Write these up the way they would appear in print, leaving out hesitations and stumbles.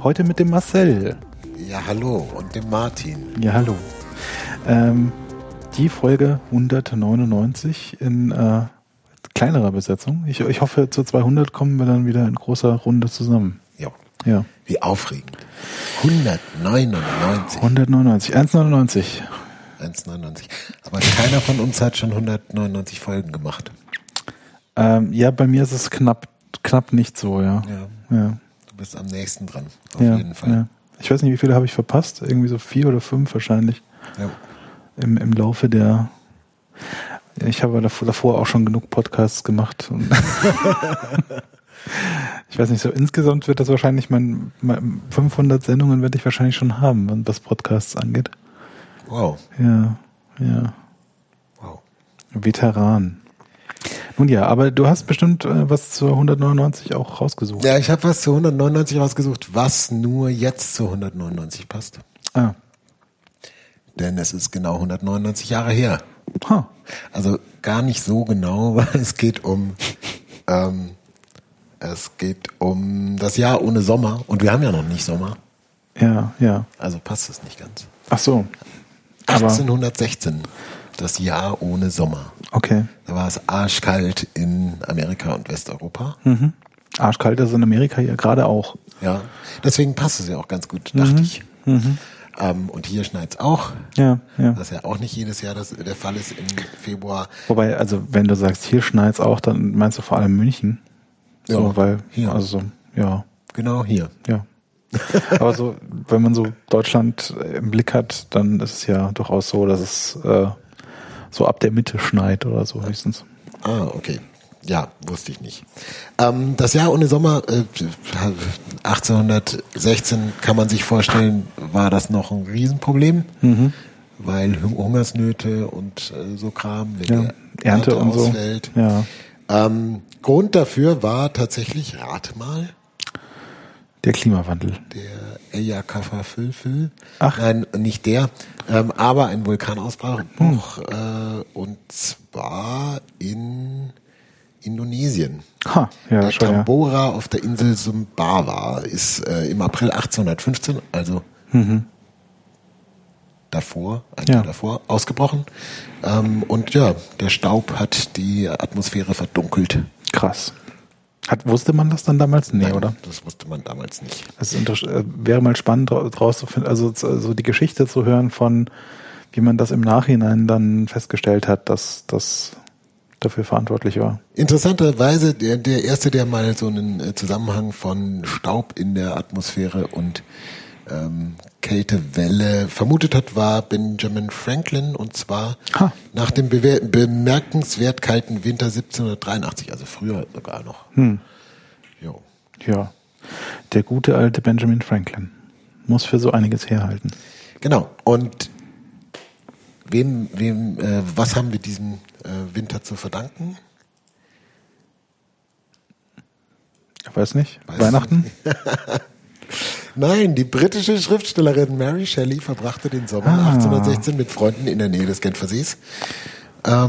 Heute mit dem Marcel. Ja, hallo. Und dem Martin. Ja, hallo. Die Folge 199 in kleinerer Besetzung. Ich hoffe, zu 200 kommen wir dann wieder in großer Runde zusammen. Ja. Wie aufregend. 199. 199. 1,99. Aber keiner von uns hat schon 199 Folgen gemacht. Ja, bei mir ist es knapp nicht so, ja. Du bist am nächsten dran, auf jeden Fall. Ja. Ich weiß nicht, wie viele habe ich verpasst? Irgendwie so 4 oder 5 wahrscheinlich. Ja. Im Laufe der... Ich habe davor auch schon genug Podcasts gemacht. Ich weiß nicht, so insgesamt wird das wahrscheinlich 500 Sendungen werde ich wahrscheinlich schon haben, was Podcasts angeht. Wow. Ja. Wow. Veteran. Nun ja, aber du hast bestimmt was zur 199 auch rausgesucht. Ja, ich habe was zu 199 rausgesucht, was nur jetzt zu 199 passt. Ah. Denn es ist genau 199 Jahre her. Huh. Also gar nicht so genau, weil es geht um das Jahr ohne Sommer. Und wir haben ja noch nicht Sommer. Ja. Also passt es nicht ganz. Ach so. 1816, das Jahr ohne Sommer. Okay. Da war es arschkalt in Amerika und Westeuropa. Mhm. Arschkalt ist in Amerika ja gerade auch. Ja, deswegen passt es ja auch ganz gut, dachte ich. Mhm. Und hier schneit's auch. Ja. Was ja auch nicht jedes Jahr der Fall ist im Februar. Wobei, also wenn du sagst, hier schneit's auch, dann meinst du vor allem München. So, Ja, weil, hier. also, ja. Genau hier. Ja. Aber so, wenn man so Deutschland im Blick hat, dann ist es ja durchaus so, dass es so ab der Mitte schneit oder so höchstens. Ah, okay. Ja, wusste ich nicht. Das Jahr ohne Sommer, 1816, kann man sich vorstellen, war das noch ein Riesenproblem, weil Hungersnöte und so Kram, wenn die Ernte und ausfällt. So. Ja. Grund dafür war tatsächlich, rate mal, Der Klimawandel. der Eyjafjallajökull. Ach. Nein, nicht der, aber ein Vulkanausbruch und zwar in Indonesien. Ja, der schon, Tambora auf der Insel Sumbawa ist im April 1815, also ein Jahr davor, ausgebrochen. Und ja, der Staub hat die Atmosphäre verdunkelt. Krass. Wusste man das dann damals? Nee, Nein, oder? das wusste man damals nicht. Es wäre mal spannend rauszufinden, also so die Geschichte zu hören von, wie man das im Nachhinein dann festgestellt hat, dass das dafür verantwortlich war. Interessanterweise, der Erste, der mal so einen Zusammenhang von Staub in der Atmosphäre und Kältewelle vermutet hat, war Benjamin Franklin, und zwar nach dem bemerkenswert kalten Winter 1783, also früher sogar noch. Jo. Ja, der gute alte Benjamin Franklin muss für so einiges herhalten. Genau, und was haben wir diesem Winter zu verdanken? Ich weiß nicht. Weihnachten? Nein, die britische Schriftstellerin Mary Shelley verbrachte den Sommer 1816 mit Freunden in der Nähe des Genfersees. Hat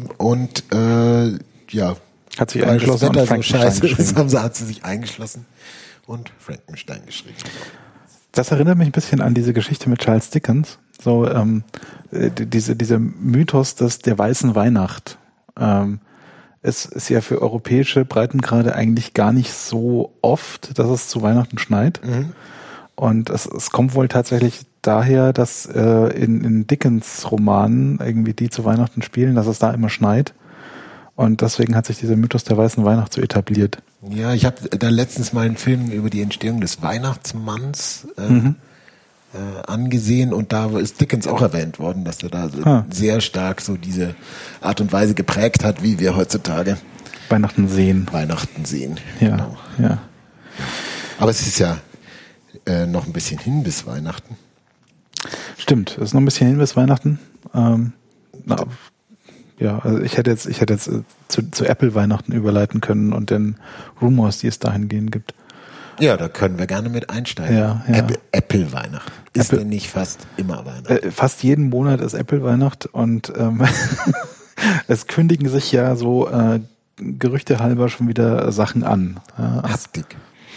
sich eingeschlossen und Frankenstein geschrieben. Hat sie sich eingeschlossen und Frankenstein geschrieben. Das erinnert mich ein bisschen an diese Geschichte mit Charles Dickens. So dieser Mythos der weißen Weihnacht. Es ist ja für europäische Breitengrade eigentlich gar nicht so oft, dass es zu Weihnachten schneit. Und es kommt wohl tatsächlich daher, dass in Dickens Romanen irgendwie die zu Weihnachten spielen, dass es da immer schneit. Und deswegen hat sich dieser Mythos der weißen Weihnacht so etabliert. Ja, ich habe da letztens mal einen Film über die Entstehung des Weihnachtsmanns angesehen, und da ist Dickens auch erwähnt worden, dass er da sehr stark so diese Art und Weise geprägt hat, wie wir heutzutage Weihnachten sehen. Ja, genau. Ja. Aber es ist ja noch ein bisschen hin bis Weihnachten. Stimmt, es ist noch ein bisschen hin bis Weihnachten. Also ich hätte jetzt zu Apple Weihnachten überleiten können und den Rumors, die es dahingehend gibt. Ja, da können wir gerne mit einsteigen. Ja. Apple Weihnacht. Ist denn nicht fast immer Weihnachten? Fast jeden Monat ist Apple Weihnacht, und es kündigen sich ja so Gerüchte halber schon wieder Sachen an. Haptik.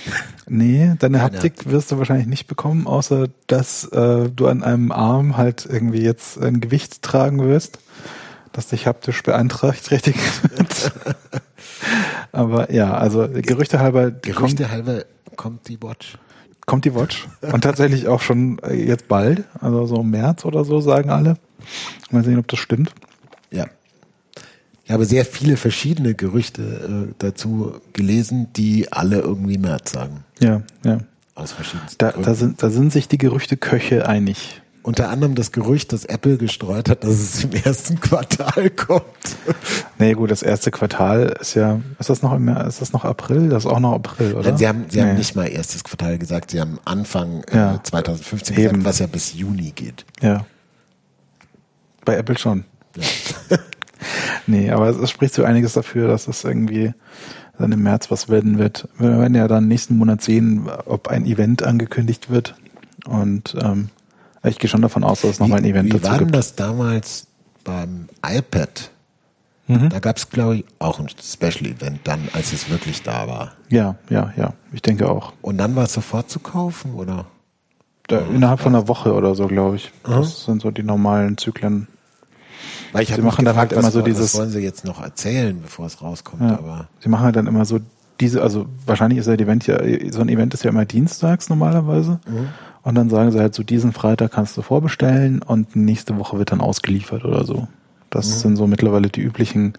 Nee, deine Haptik wirst du wahrscheinlich nicht bekommen, außer dass du an einem Arm halt irgendwie jetzt ein Gewicht tragen wirst, das dich haptisch beeinträchtigt wird. Aber ja, also Gerüchte halber kommt die Watch. Kommt die Watch. Und tatsächlich auch schon jetzt bald, also so im März oder so, sagen alle. Mal sehen, ob das stimmt. Ja. Ich habe sehr viele verschiedene Gerüchte dazu gelesen, die alle irgendwie März sagen. Ja, ja. Aus verschiedensten Gründen. Da sind sich die Gerüchte-Köche einig. Unter anderem das Gerücht, das Apple gestreut hat, dass es im ersten Quartal kommt. Nee, gut, das erste Quartal ist das noch April? Das ist auch noch April, oder? Nein, sie haben nicht mal erstes Quartal gesagt, sie haben Anfang 2015 gesagt, was ja bis Juni geht. Ja. Bei Apple schon. Ja. Nee, aber es spricht so einiges dafür, dass es irgendwie dann im März was werden wird. Wir werden ja dann nächsten Monat sehen, ob ein Event angekündigt wird. Und ich gehe schon davon aus, dass es nochmal ein Event dazu gibt. Wie war denn das damals beim iPad? Da gab es, glaube ich, auch ein Special-Event dann, als es wirklich da war. Ja, ich denke auch. Und dann war es sofort zu kaufen, oder? Innerhalb von einer Woche oder so, glaube ich. Das sind so die normalen Zyklen. Weil ich sie machen dann halt immer so dieses. Was wollen sie jetzt noch erzählen, bevor es rauskommt? Ja, aber sie machen halt dann immer so also wahrscheinlich ist so ein Event ist ja immer dienstags normalerweise. Und dann sagen sie halt so, diesen Freitag kannst du vorbestellen und nächste Woche wird dann ausgeliefert oder so. Das sind so mittlerweile die üblichen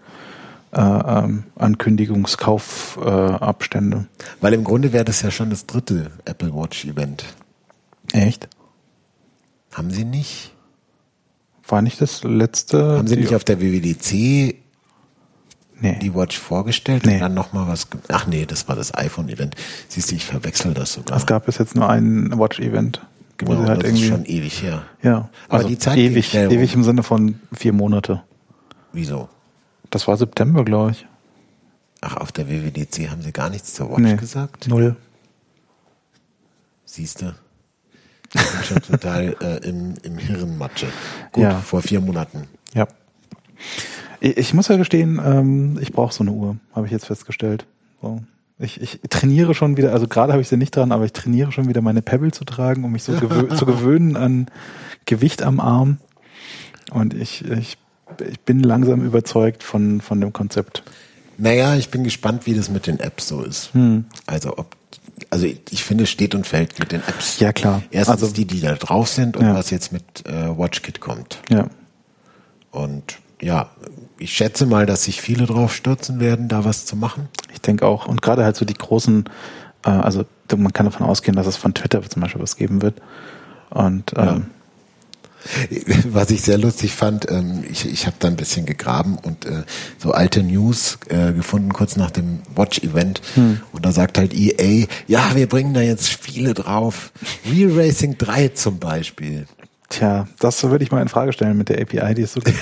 Ankündigungskaufabstände. Weil im Grunde wäre das ja schon das 3. Apple Watch Event. Echt? Haben sie nicht? War nicht das letzte? Haben sie nicht auf der WWDC die Watch vorgestellt und dann nochmal was? Ach nee, das war das iPhone-Event. Siehst du, ich verwechsel das sogar. Es gab bis jetzt nur ein Watch-Event. Genau, halt das ist schon ewig her. Ja, aber also die Zeit ewig im Sinne von 4 Monate. Wieso? Das war September, glaube ich. Ach, auf der WWDC haben sie gar nichts zur Watch gesagt? 0. Siehst du? Ich bin schon total im Hirnmatsche. Gut, vor 4 Monaten. Ja. Ich muss ja gestehen, ich brauche so eine Uhr, habe ich jetzt festgestellt. So. Ich trainiere schon wieder, also gerade habe ich sie nicht dran, aber ich trainiere schon wieder meine Pebble zu tragen, um mich so zu gewöhnen an Gewicht am Arm. Und ich bin langsam überzeugt von dem Konzept. Naja, ich bin gespannt, wie das mit den Apps so ist. Also ich finde, es steht und fällt mit den Apps. Ja, klar. Erstens also, die da drauf sind und was jetzt mit WatchKit kommt. Ja. Und ja, ich schätze mal, dass sich viele drauf stürzen werden, da was zu machen. Ich denke auch. Und gerade halt so die großen, also man kann davon ausgehen, dass es von Twitter zum Beispiel was geben wird. Und was ich sehr lustig fand, ich habe da ein bisschen gegraben und so alte News gefunden, kurz nach dem Watch-Event. Und da sagt halt EA, ja, wir bringen da jetzt Spiele drauf. Real Racing 3 zum Beispiel. Tja, das würde ich mal in Frage stellen mit der API, die es so gibt.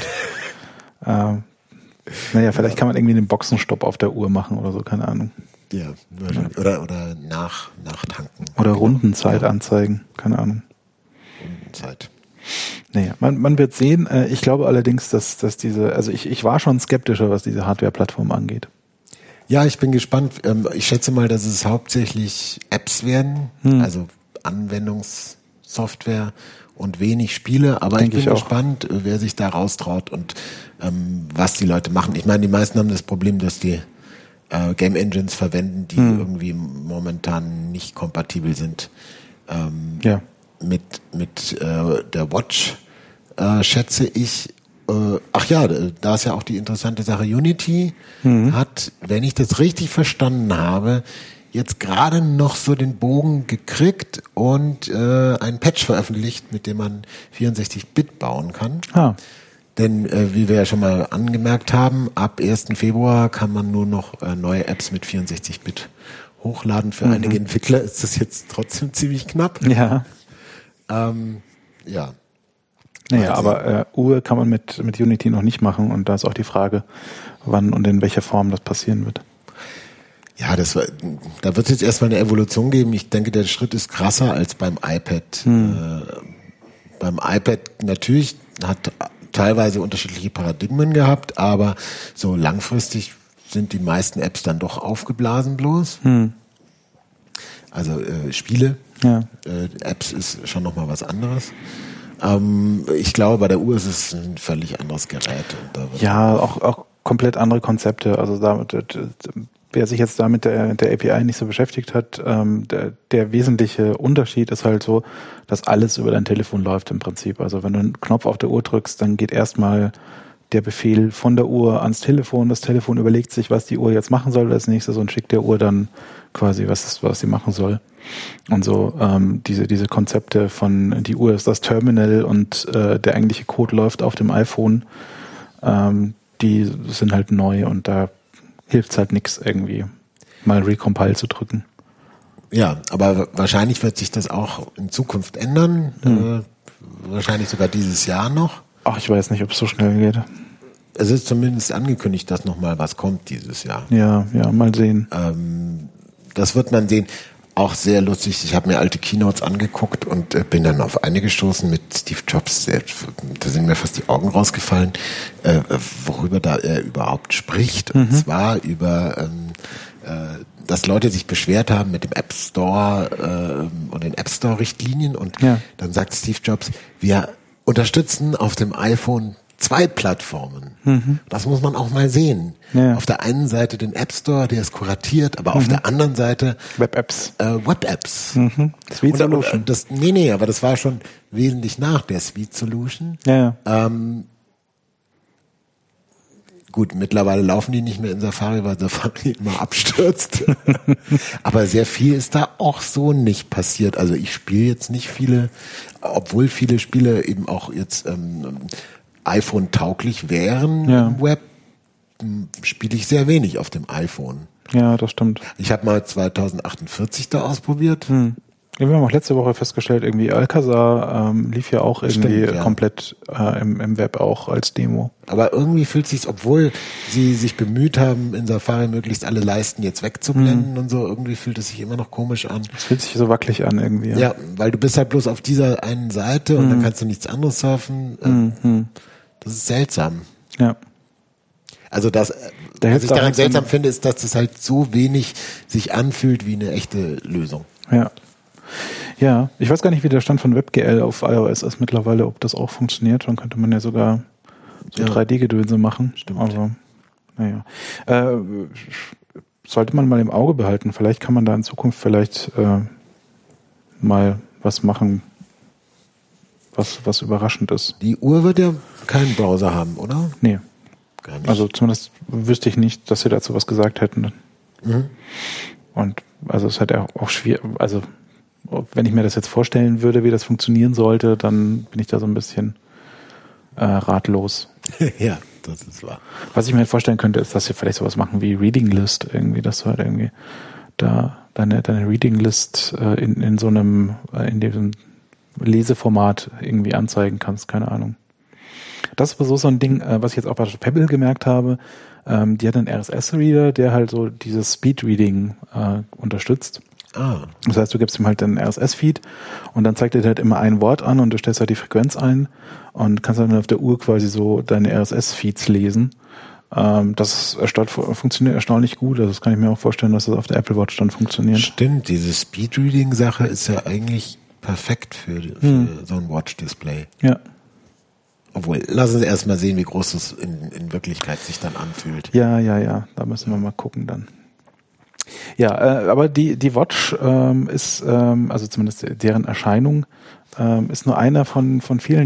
Vielleicht kann man irgendwie einen Boxenstopp auf der Uhr machen oder so, keine Ahnung. Ja, oder nachtanken. Oder Rundenzeit anzeigen, keine Ahnung. Rundenzeit. Naja, man wird sehen. Ich glaube allerdings, dass ich war schon skeptischer, was diese Hardware-Plattform angeht. Ja, ich bin gespannt. Ich schätze mal, dass es hauptsächlich Apps werden, also Anwendungssoftware und wenig Spiele, aber ich bin gespannt, wer sich da raustraut und was die Leute machen. Ich meine, die meisten haben das Problem, dass die Game Engines verwenden, die irgendwie momentan nicht kompatibel sind. Mit der Watch schätze ich, da ist ja auch die interessante Sache, Unity hat, wenn ich das richtig verstanden habe, jetzt gerade noch so den Bogen gekriegt und ein Patch veröffentlicht, mit dem man 64-Bit bauen kann. Denn wie wir ja schon mal angemerkt haben, ab 1. Februar kann man nur noch neue Apps mit 64-Bit hochladen. Für einige Entwickler ist das jetzt trotzdem ziemlich knapp. Ja. Naja, aber Uhr kann man mit Unity noch nicht machen und da ist auch die Frage, wann und in welcher Form das passieren wird. Ja, da wird es jetzt erstmal eine Evolution geben. Ich denke, der Schritt ist krasser als beim iPad. Beim iPad natürlich hat teilweise unterschiedliche Paradigmen gehabt, aber so langfristig sind die meisten Apps dann doch aufgeblasen bloß. Also Spiele, Ja. Apps ist schon nochmal was anderes. Ich glaube, bei der Uhr ist es ein völlig anderes Gerät. Und da Ja, auch komplett andere Konzepte. Also wer sich jetzt da mit der API nicht so beschäftigt hat, der wesentliche Unterschied ist halt so, dass alles über dein Telefon läuft im Prinzip. Also wenn du einen Knopf auf der Uhr drückst, dann geht erstmal der Befehl von der Uhr ans Telefon. Das Telefon überlegt sich, was die Uhr jetzt machen soll als nächstes und schickt der Uhr dann quasi, was sie machen soll. Und so diese Konzepte von die Uhr ist das Terminal und der eigentliche Code läuft auf dem iPhone, die sind halt neu und da hilft es halt nichts irgendwie mal Recompile zu drücken. Ja, aber wahrscheinlich wird sich das auch in Zukunft ändern. Wahrscheinlich sogar dieses Jahr noch. Ach, ich weiß nicht, ob es so schnell geht. Es ist zumindest angekündigt, dass noch mal was kommt dieses Jahr. Ja, mal sehen. Das wird man sehen. Auch sehr lustig. Ich habe mir alte Keynotes angeguckt und bin dann auf eine gestoßen mit Steve Jobs. Da sind mir fast die Augen rausgefallen, worüber da er überhaupt spricht. Und zwar über, dass Leute sich beschwert haben mit dem App Store und den App Store Richtlinien. Und dann sagt Steve Jobs, wir unterstützen auf dem iPhone 2 Plattformen. Das muss man auch mal sehen. Ja. Auf der einen Seite den App Store, der ist kuratiert, aber auf der anderen Seite Web-Apps. Web-Apps. Suite Solution. Aber das war schon wesentlich nach der Suite Solution. Ja. Gut, mittlerweile laufen die nicht mehr in Safari, weil Safari immer abstürzt. Aber sehr viel ist da auch so nicht passiert. Also ich spiele jetzt nicht viele, obwohl viele Spiele eben auch jetzt iPhone-tauglich wären im Web, spiele ich sehr wenig auf dem iPhone. Ja, das stimmt. Ich habe mal 2048 da ausprobiert. Wir haben auch letzte Woche festgestellt, irgendwie Alcazar lief ja auch irgendwie komplett im Web auch als Demo. Aber irgendwie fühlt sich's, obwohl sie sich bemüht haben, in Safari möglichst alle Leisten jetzt wegzublenden und so, irgendwie fühlt es sich immer noch komisch an. Es fühlt sich so wackelig an irgendwie. Ja, weil du bist halt bloß auf dieser einen Seite und dann kannst du nichts anderes surfen. Das ist seltsam. Ja. Also was ich daran seltsam finde, ist, dass das halt so wenig sich anfühlt wie eine echte Lösung. Ja. Ja, ich weiß gar nicht, wie der Stand von WebGL auf iOS ist mittlerweile, ob das auch funktioniert. Dann könnte man ja sogar so 3D-Gedönse machen. Stimmt. Also, naja. Sollte man mal im Auge behalten. Vielleicht kann man da in Zukunft mal was machen, was überraschend ist. Die Uhr wird ja keinen Browser haben, oder? Nee. Gar nicht. Also zumindest wüsste ich nicht, dass sie dazu was gesagt hätten. Und also es ist halt auch schwierig, also wenn ich mir das jetzt vorstellen würde, wie das funktionieren sollte, dann bin ich da so ein bisschen ratlos. Ja, das ist wahr. Was ich mir halt vorstellen könnte, ist, dass sie vielleicht sowas machen wie Reading List irgendwie, dass du halt irgendwie da deine Reading List in diesem Leseformat irgendwie anzeigen kannst, keine Ahnung. Das war so ein Ding, was ich jetzt auch bei Pebble gemerkt habe. Die hat einen RSS-Reader, der halt so dieses Speed-Reading unterstützt. Das heißt, du gibst ihm halt einen RSS-Feed und dann zeigt er dir halt immer ein Wort an und du stellst halt die Frequenz ein und kannst dann auf der Uhr quasi so deine RSS-Feeds lesen. Das funktioniert erstaunlich gut. Also das kann ich mir auch vorstellen, dass das auf der Apple Watch dann funktioniert. Stimmt, diese Speed-Reading-Sache ist ja eigentlich perfekt für so ein Watch-Display. Ja. Obwohl, lass uns erst mal sehen, wie groß es in Wirklichkeit sich dann anfühlt. Ja. Da müssen wir mal gucken dann. Ja, aber die Watch ist, also zumindest deren Erscheinung, ist nur einer von vielen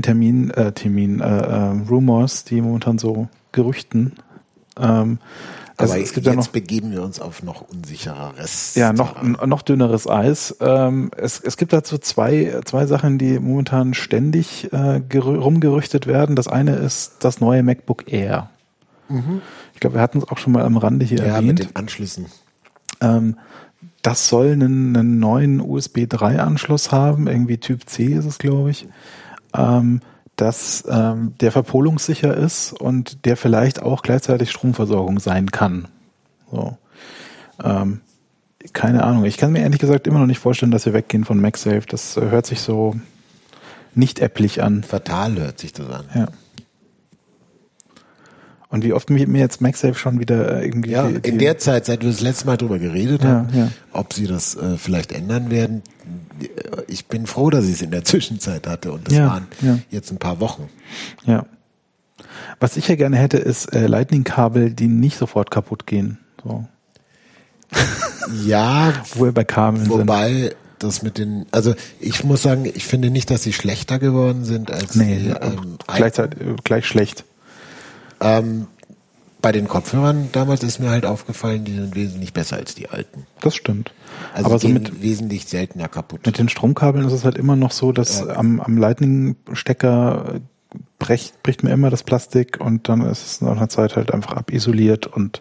Rumors, die momentan so Gerüchten. Aber es gibt jetzt begeben wir uns auf noch unsichereres. Ja, noch dünneres Eis. Es gibt dazu zwei Sachen, die momentan ständig rumgerüchtet werden. Das eine ist das neue MacBook Air. Ich glaube, wir hatten es auch schon mal am Rande hier erwähnt. Ja, mit den Anschlüssen. Das soll einen neuen USB 3 Anschluss haben, irgendwie Typ C ist es, glaube ich, dass der verpolungssicher ist und der vielleicht auch gleichzeitig Stromversorgung sein kann. So. Keine Ahnung. Ich kann mir ehrlich gesagt immer noch nicht vorstellen, dass wir weggehen von MagSafe. Das hört sich so nicht applich an. Fatal hört sich das an. Ja. Und wie oft mir jetzt MagSafe schon wieder irgendwie... Ja, in der Zeit, seit wir das letzte Mal drüber geredet haben, ob sie das vielleicht ändern werden. Ich bin froh, dass ich es in der Zwischenzeit hatte und das waren jetzt ein paar Wochen. Ja. Was ich ja gerne hätte, ist Lightning-Kabel, die nicht sofort kaputt gehen. So. Ja, wo wir bei Kabeln wobei das mit den, also ich muss sagen, ich finde nicht, dass sie schlechter geworden sind als die, gleich schlecht. Bei den Kopfhörern damals ist mir halt aufgefallen, die sind wesentlich besser als die alten. Das stimmt. Also aber so mit wesentlich seltener kaputt. Mit den Stromkabeln ist es halt immer noch so, dass am Lightning-Stecker bricht mir immer das Plastik und dann ist es nach einer Zeit halt einfach abisoliert und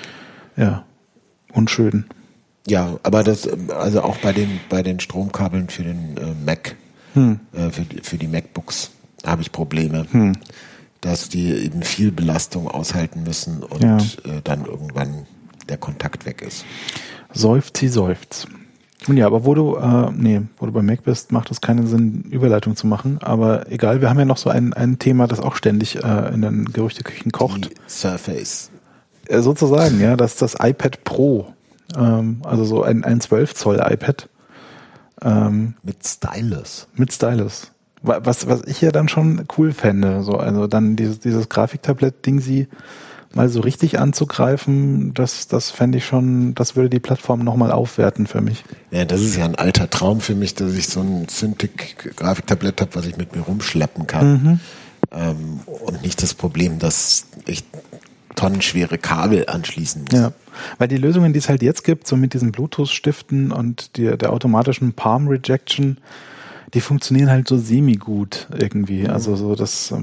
unschön. Ja, aber das, also auch bei den Stromkabeln für den Mac, für die MacBooks habe ich Probleme, dass die eben viel Belastung aushalten müssen und dann irgendwann der Kontakt weg ist. Seufz. Und ja, aber wo du bei Mac bist, macht es keinen Sinn, Überleitung zu machen. Aber egal, wir haben ja noch so ein Thema, das auch ständig in den Gerüchteküchen kocht. Die Surface. Sozusagen, ja, das ist das iPad Pro. Also so ein 12 Zoll iPad. Mit Stylus. Was ich ja dann schon cool fände. So, also dann dieses Grafiktablett-Ding sie mal so richtig anzugreifen, das fände ich schon, das würde die Plattform nochmal aufwerten für mich. Ja, das ist ja ein alter Traum für mich, dass ich so ein Cintiq-Grafiktablett habe, was ich mit mir rumschleppen kann. Und nicht das Problem, dass ich tonnenschwere Kabel anschließen muss. Ja, weil die Lösungen, die es halt jetzt gibt, so mit diesen Bluetooth-Stiften und der automatischen Palm Rejection, die funktionieren halt so semi-gut irgendwie. Also so das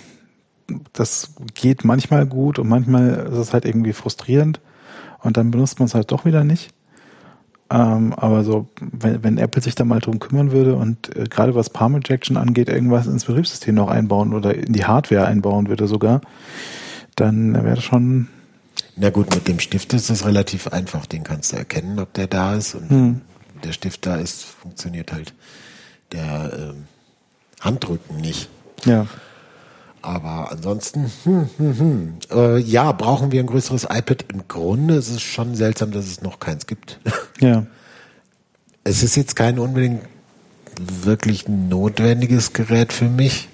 geht manchmal gut und manchmal ist es halt irgendwie frustrierend und dann benutzt man es halt doch wieder nicht. Aber so, wenn Apple sich da mal drum kümmern würde und gerade was Palm Rejection angeht, irgendwas ins Betriebssystem noch einbauen oder in die Hardware einbauen würde sogar, dann wäre das schon... Na gut, mit dem Stift ist das relativ einfach. Den kannst du erkennen, ob der da ist. Und wenn der Stift da ist, funktioniert halt der Handrücken nicht. Ja. Aber ansonsten, brauchen wir ein größeres iPad? Im Grunde ist es schon seltsam, dass es noch keins gibt. Ja. Es ist jetzt kein unbedingt wirklich notwendiges Gerät für mich.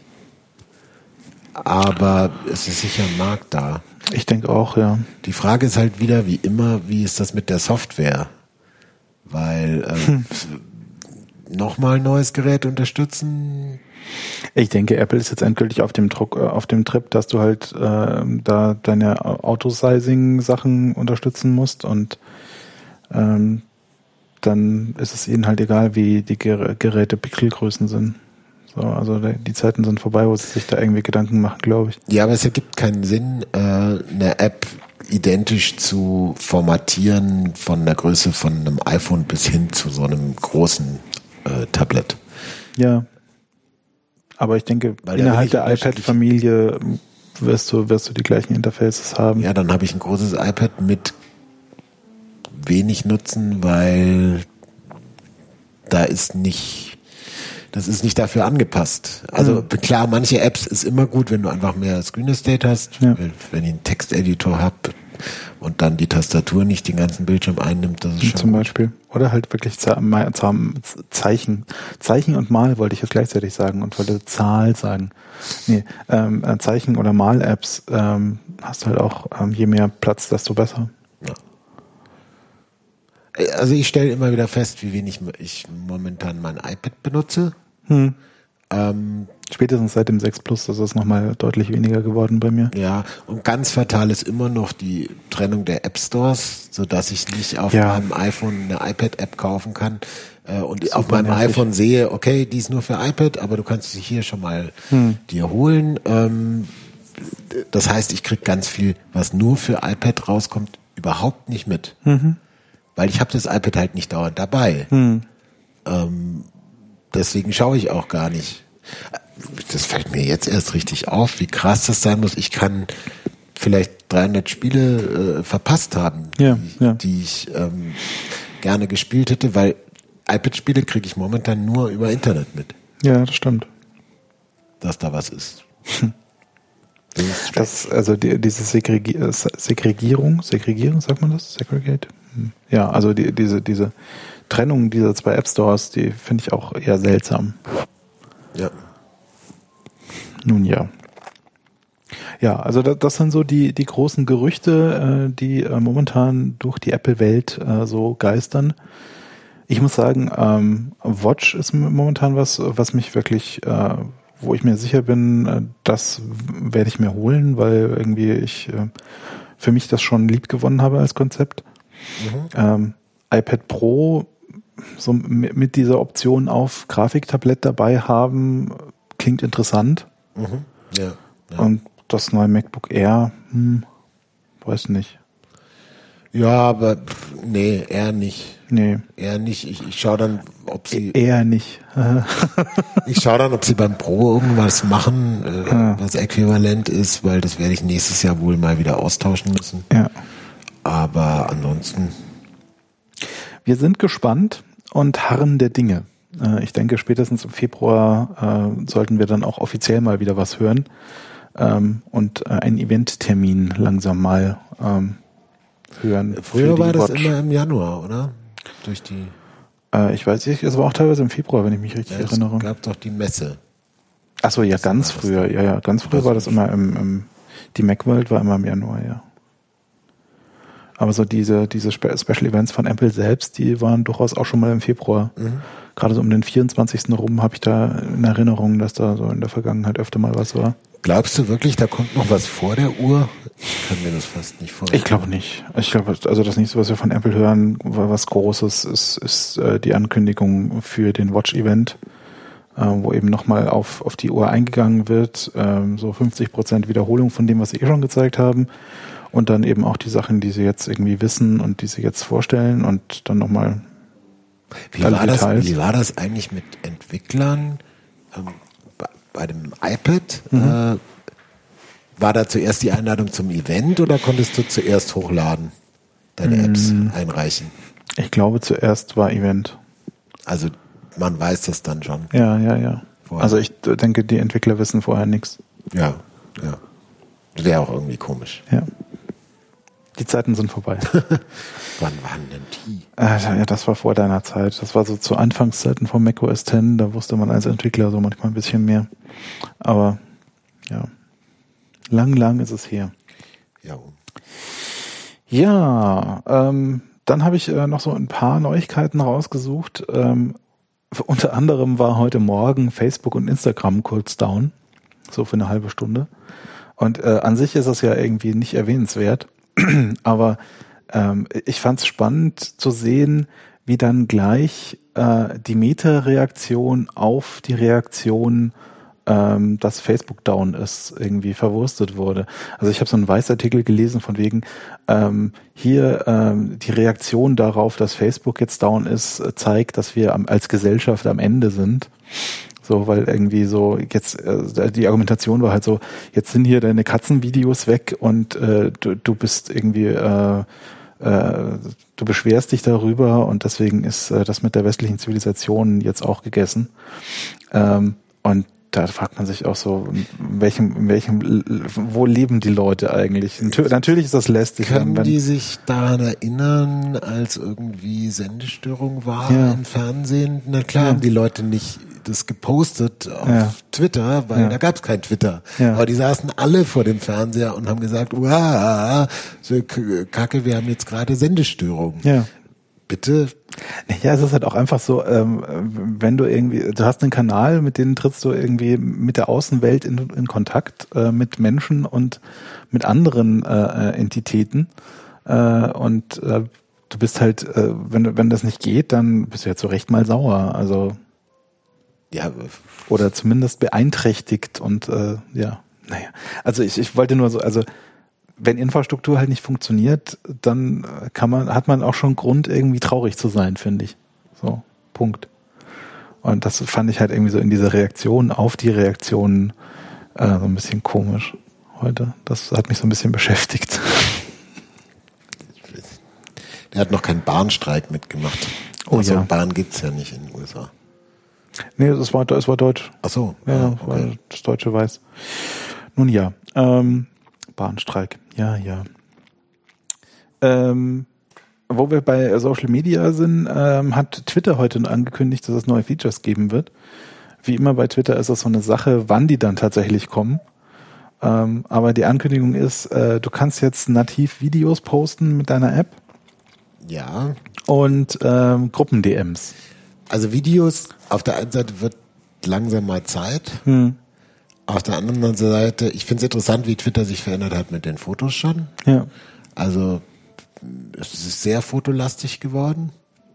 Aber es ist sicher ein Markt da. Ich denke auch, ja. Die Frage ist halt wieder, wie immer, wie ist das mit der Software? Weil nochmal ein neues Gerät unterstützen? Ich denke, Apple ist jetzt endgültig auf dem Trip, dass du halt da deine Auto-Sizing-Sachen unterstützen musst und dann ist es ihnen halt egal, wie die Geräte Pixelgrößen sind. So, also die Zeiten sind vorbei, wo sie sich da irgendwie Gedanken machen, glaube ich. Ja, aber es ergibt keinen Sinn, eine App identisch zu formatieren von der Größe von einem iPhone bis hin zu so einem großen Tablet. Ja. Aber ich denke, innerhalb der iPad-Familie wirst du die gleichen Interfaces haben. Ja, dann habe ich ein großes iPad mit wenig Nutzen, weil das ist nicht dafür angepasst. Also klar, manche Apps ist immer gut, wenn du einfach mehr Screen Estate hast. Ja. Wenn ich einen Texteditor habe und dann die Tastatur nicht den ganzen Bildschirm einnimmt, das ist schon zum Beispiel. Oder halt wirklich Zeichen. Zeichen und Mal wollte ich jetzt gleichzeitig sagen und wollte Zahl sagen. Nee, Zeichen- oder Mal-Apps hast du halt auch, je mehr Platz, desto besser. Ja. Also ich stelle immer wieder fest, wie wenig ich momentan mein iPad benutze. Spätestens seit dem 6 Plus ist es nochmal deutlich weniger geworden bei mir. Ja, und ganz fatal ist immer noch die Trennung der App Stores, sodass ich nicht auf meinem iPhone eine iPad-App kaufen kann und super auf meinem nervig. iPhone sehe, okay, die ist nur für iPad, aber du kannst sie hier schon mal dir holen. Das heißt, ich kriege ganz viel, was nur für iPad rauskommt, überhaupt nicht mit. Weil ich habe das iPad halt nicht dauernd dabei. Deswegen schaue ich auch gar nicht. Das fällt mir jetzt erst richtig auf, wie krass das sein muss. Ich kann vielleicht 300 Spiele verpasst haben, die ich gerne gespielt hätte, weil iPad-Spiele kriege ich momentan nur über Internet mit. Ja, das stimmt. Dass da was ist. Also diese Segregierung, sagt man das? Segregate? Ja, also diese Trennung dieser zwei App Stores, die finde ich auch eher seltsam. Ja. Nun ja. Ja, also das sind so die großen Gerüchte, die momentan durch die Apple-Welt so geistern. Ich muss sagen, Watch ist momentan was mich wirklich, wo ich mir sicher bin, das werde ich mir holen, weil irgendwie ich für mich das schon lieb gewonnen habe als Konzept. iPad Pro so mit dieser Option auf Grafiktablett dabei haben, klingt interessant. Ja. Und das neue MacBook Air, weiß nicht. Ja, aber nee, eher nicht. Nee. Eher nicht. Ich schaue dann, ob sie... Eher nicht. Ich schaue dann, ob sie beim Pro irgendwas machen, was äquivalent ist, weil das werde ich nächstes Jahr wohl mal wieder austauschen müssen. Ja. Aber ansonsten... Wir sind gespannt und harren der Dinge. Ich denke, spätestens im Februar sollten wir dann auch offiziell mal wieder was hören und einen Eventtermin langsam mal hören. Früher war das immer im Januar, oder? Durch die... ich weiß nicht, es war auch teilweise im Februar, wenn ich mich richtig erinnere. Es gab doch die Messe. Achso, ja, ganz früher. Ja, ganz früher war das immer die Macworld war immer im Januar, ja. Aber so diese Special Events von Apple selbst, die waren durchaus auch schon mal im Februar. Gerade so um den 24. rum habe ich da in Erinnerung, dass da so in der Vergangenheit öfter mal was war. Glaubst du wirklich, da kommt noch was vor der Uhr? Ich kann mir das fast nicht vorstellen. Ich glaube nicht. Ich glaube, also das nächste, was wir von Apple hören, was Großes, ist die Ankündigung für den Watch-Event, wo eben nochmal auf die Uhr eingegangen wird, so 50% Wiederholung von dem, was sie schon gezeigt haben. Und dann eben auch die Sachen, die sie jetzt irgendwie wissen und die sie jetzt vorstellen und dann nochmal Wie war das eigentlich mit Entwicklern? Bei dem iPad? War da zuerst die Einladung zum Event oder konntest du zuerst hochladen, deine Apps einreichen? Ich glaube, zuerst war Event. Also man weiß das dann schon. Ja. Vorher. Also ich denke, die Entwickler wissen vorher nichts. Ja. Wäre auch irgendwie komisch. Ja. Die Zeiten sind vorbei. Wann waren denn die? Ja, das war vor deiner Zeit. Das war so zu Anfangszeiten von macOS X. Da wusste man als Entwickler so manchmal ein bisschen mehr. Aber ja, lang ist es her. Ja, dann habe ich noch so ein paar Neuigkeiten rausgesucht. Unter anderem war heute Morgen Facebook und Instagram kurz down. So für eine halbe Stunde. Und an sich ist das ja irgendwie nicht erwähnenswert. Aber ich fand es spannend zu sehen, wie dann gleich die Meta-Reaktion auf die Reaktion, dass Facebook down ist, irgendwie verwurstet wurde. Also ich habe so einen Weißartikel gelesen von wegen, hier die Reaktion darauf, dass Facebook jetzt down ist, zeigt, dass wir als Gesellschaft am Ende sind. So, weil irgendwie so jetzt die Argumentation war halt so, jetzt sind hier deine Katzenvideos weg und du bist irgendwie du beschwerst dich darüber und deswegen ist das mit der westlichen Zivilisation jetzt auch gegessen. Und da fragt man sich auch so, wo leben die Leute eigentlich? Natürlich ist das lästig. Können die sich daran erinnern, als irgendwie Sendestörung war im Fernsehen? Na klar, haben die Leute nicht das gepostet auf Twitter, weil da gab es kein Twitter. Aber die saßen alle vor dem Fernseher und haben gesagt, wow, so Kacke, wir haben jetzt gerade Sendestörung. Ja. Bitte? Ja, es ist halt auch einfach so, wenn du hast einen Kanal, mit dem trittst du irgendwie mit der Außenwelt in Kontakt, mit Menschen und mit anderen Entitäten. Und du bist halt, wenn das nicht geht, dann bist du ja zu Recht mal sauer. Also oder zumindest beeinträchtigt und Also ich wollte nur so, also wenn Infrastruktur halt nicht funktioniert, dann hat man auch schon Grund, irgendwie traurig zu sein, finde ich. So, Punkt. Und das fand ich halt irgendwie so in dieser Reaktion auf die Reaktionen so ein bisschen komisch heute. Das hat mich so ein bisschen beschäftigt. Der hat noch keinen Bahnstreik mitgemacht. Also Bahn gibt's ja nicht in den USA. Nee, es war Deutsch. Ach so. Ja, okay. Das Deutsche Weiß. Nun ja, Bahnstreik, ja. Wo wir bei Social Media sind, hat Twitter heute angekündigt, dass es neue Features geben wird. Wie immer bei Twitter ist das so eine Sache, wann die dann tatsächlich kommen. Aber die Ankündigung ist, du kannst jetzt nativ Videos posten mit deiner App. Ja. Und Gruppen-DMs. Also Videos, auf der einen Seite wird langsam mal Zeit. Auf der anderen Seite, ich finde es interessant, wie Twitter sich verändert hat mit den Fotos schon. Ja. Also es ist sehr fotolastig geworden.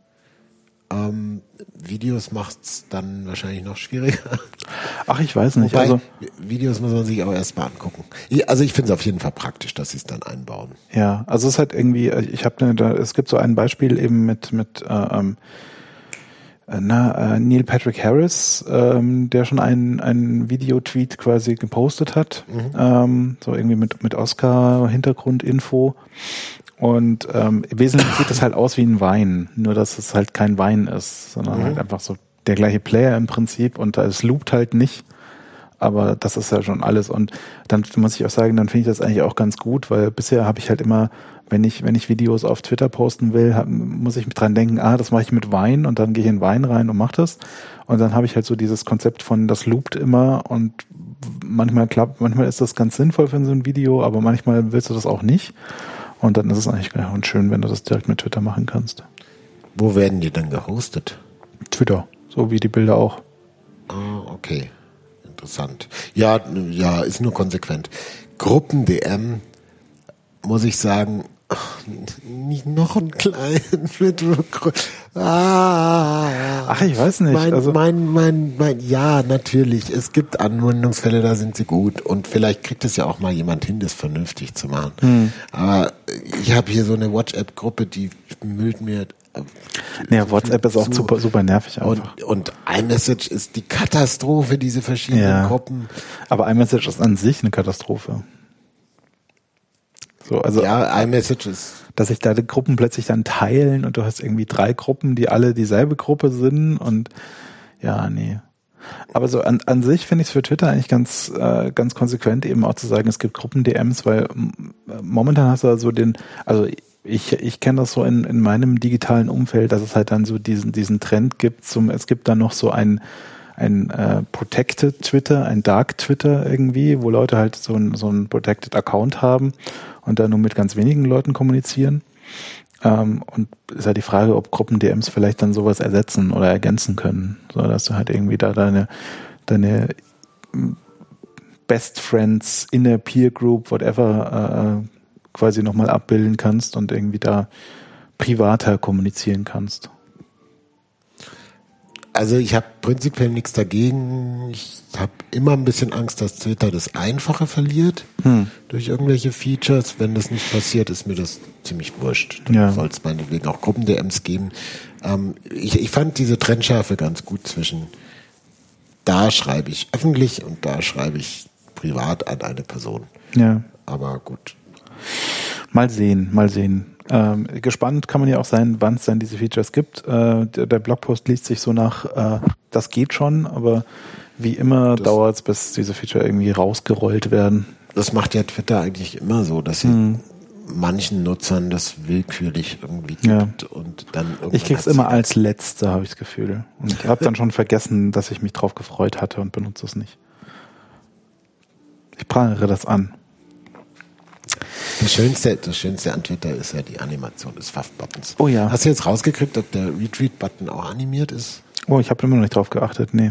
Videos macht's dann wahrscheinlich noch schwieriger. Ach, ich weiß nicht. Wobei, also Videos muss man sich aber erstmal angucken. Also ich finde es auf jeden Fall praktisch, dass sie es dann einbauen. Ja, also es ist halt irgendwie, es gibt so ein Beispiel eben mit Neil Patrick Harris, der schon einen Videotweet quasi gepostet hat, so irgendwie mit Oscar-Hintergrundinfo. Und im Wesentlichen sieht das halt aus wie ein Wein, nur dass es halt kein Wein ist, sondern halt einfach so der gleiche Player im Prinzip und es loopt halt nicht, aber das ist ja schon alles. Und dann muss ich auch sagen, dann finde ich das eigentlich auch ganz gut, weil bisher habe ich halt immer, wenn ich Videos auf Twitter posten will, muss ich dran denken, das mache ich mit Wein und dann gehe ich in Wein rein und mache das. Und dann habe ich halt so dieses Konzept von, das loopt immer und manchmal ist das ganz sinnvoll für so ein Video, aber manchmal willst du das auch nicht. Und dann ist es eigentlich ganz schön, wenn du das direkt mit Twitter machen kannst. Wo werden die dann gehostet? Twitter, so wie die Bilder auch. Okay. Interessant. Ja, ist nur konsequent. Gruppen-DM, muss ich sagen, nicht noch einen kleinen Ach, ich weiß nicht. Ja, natürlich. Es gibt Anwendungsfälle, da sind sie gut. Und vielleicht kriegt es ja auch mal jemand hin, das vernünftig zu machen. Aber ich habe hier so eine WhatsApp-Gruppe, die müllt mir. Ja, WhatsApp ist auch super, super nervig einfach. Und iMessage ist die Katastrophe, diese verschiedenen Gruppen. Aber iMessage ist an sich eine Katastrophe. So, also ja, iMessage ist, dass sich da die Gruppen plötzlich dann teilen und du hast irgendwie 3 Gruppen, die alle dieselbe Gruppe sind und ja, nee. Aber so an sich finde ich es für Twitter eigentlich ganz konsequent eben auch zu sagen, es gibt Gruppen-DMs, weil momentan hast du also ich kenne das so in meinem digitalen Umfeld, dass es halt dann so diesen Trend gibt es gibt dann noch so ein Protected Twitter, ein Dark Twitter irgendwie, wo Leute halt so ein Protected Account haben und dann nur mit ganz wenigen Leuten kommunizieren. Und ist halt die Frage, ob Gruppen-DMs vielleicht dann sowas ersetzen oder ergänzen können, so dass du halt irgendwie da deine Best Friends in der Peer Group, whatever, quasi nochmal abbilden kannst und irgendwie da privater kommunizieren kannst. Also ich habe prinzipiell nichts dagegen. Ich habe immer ein bisschen Angst, dass Twitter das Einfache verliert durch irgendwelche Features. Wenn das nicht passiert, ist mir das ziemlich wurscht. Dann soll es meinetwegen auch Gruppen-DMs geben. Ich fand diese Trennschärfe ganz gut zwischen da schreibe ich öffentlich und da schreibe ich privat an eine Person. Ja. Aber gut. Mal sehen. Gespannt kann man ja auch sein, wann es dann diese Features gibt. Der Blogpost liest sich so nach, das geht schon, aber wie immer dauert es, bis diese Feature irgendwie rausgerollt werden. Das macht ja Twitter eigentlich immer so, dass sie manchen Nutzern das willkürlich irgendwie gibt und dann irgendwann. Ich krieg's immer als Letzte, habe ich das Gefühl. Und ich habe dann schon vergessen, dass ich mich drauf gefreut hatte und benutze es nicht. Ich prangere das an. Das Schönste an Twitter ist ja die Animation des Fav-Buttons. Oh ja. Hast du jetzt rausgekriegt, ob der Retweet-Button auch animiert ist? Oh, ich habe immer noch nicht drauf geachtet, nee.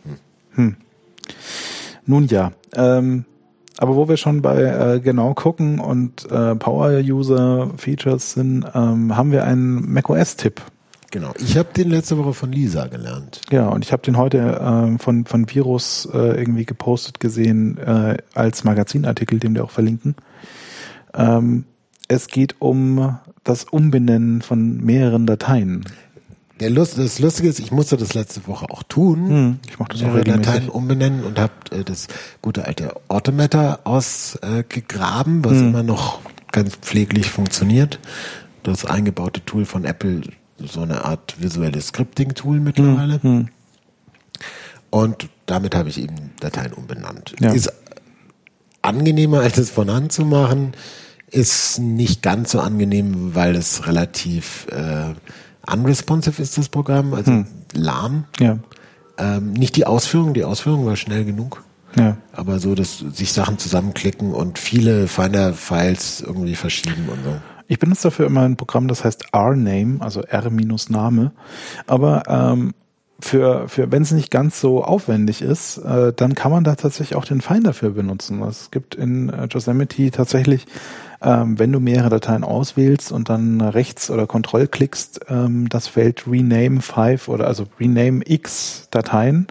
Nun ja. Aber wo wir schon bei genau gucken und Power-User-Features sind, haben wir einen macOS-Tipp. Genau. Ich habe den letzte Woche von Lisa gelernt. Ja, und ich habe den heute von Virus irgendwie gepostet gesehen als Magazinartikel, den wir auch verlinken. Es geht um das Umbenennen von mehreren Dateien. Das Lustige ist, ich musste das letzte Woche auch tun. Ich mache das auch regelmäßig. Dateien umbenennen und habe das gute alte Automator ausgegraben, was immer noch ganz pfleglich funktioniert. Das eingebaute Tool von Apple, so eine Art visuelles Scripting-Tool mittlerweile. Und damit habe ich eben Dateien umbenannt. Ja. Ist angenehmer, als es von Hand zu machen. Ist nicht ganz so angenehm, weil es relativ unresponsive ist, das Programm, also lahm. Ja. Nicht die Ausführung war schnell genug. Ja. Aber so, dass sich Sachen zusammenklicken und viele Finder-Files irgendwie verschieben und so. Ich benutze dafür immer ein Programm, das heißt R-Name, also R-Name. Aber für wenn es nicht ganz so aufwendig ist, dann kann man da tatsächlich auch den Finder für benutzen. Es gibt in Yosemite tatsächlich, wenn du mehrere Dateien auswählst und dann rechts oder Ctrl klickst, das Feld Rename 5 oder also Rename X Dateien.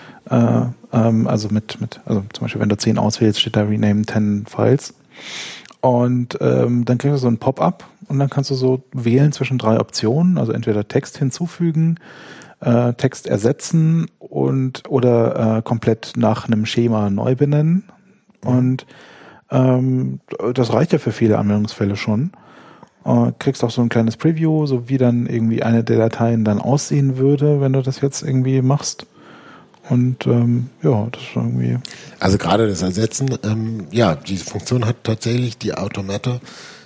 Also also zum Beispiel, wenn du 10 auswählst, steht da Rename 10 Files. Und dann kriegst du so ein Pop-up und dann kannst du so wählen zwischen 3 Optionen, also entweder Text hinzufügen, Text ersetzen oder komplett nach einem Schema neu benennen. Und das reicht ja für viele Anwendungsfälle schon. Kriegst auch so ein kleines Preview, so wie dann irgendwie eine der Dateien dann aussehen würde, wenn du das jetzt irgendwie machst. Und ja, das ist irgendwie... Also gerade das Ersetzen, diese Funktion hat tatsächlich die Automata,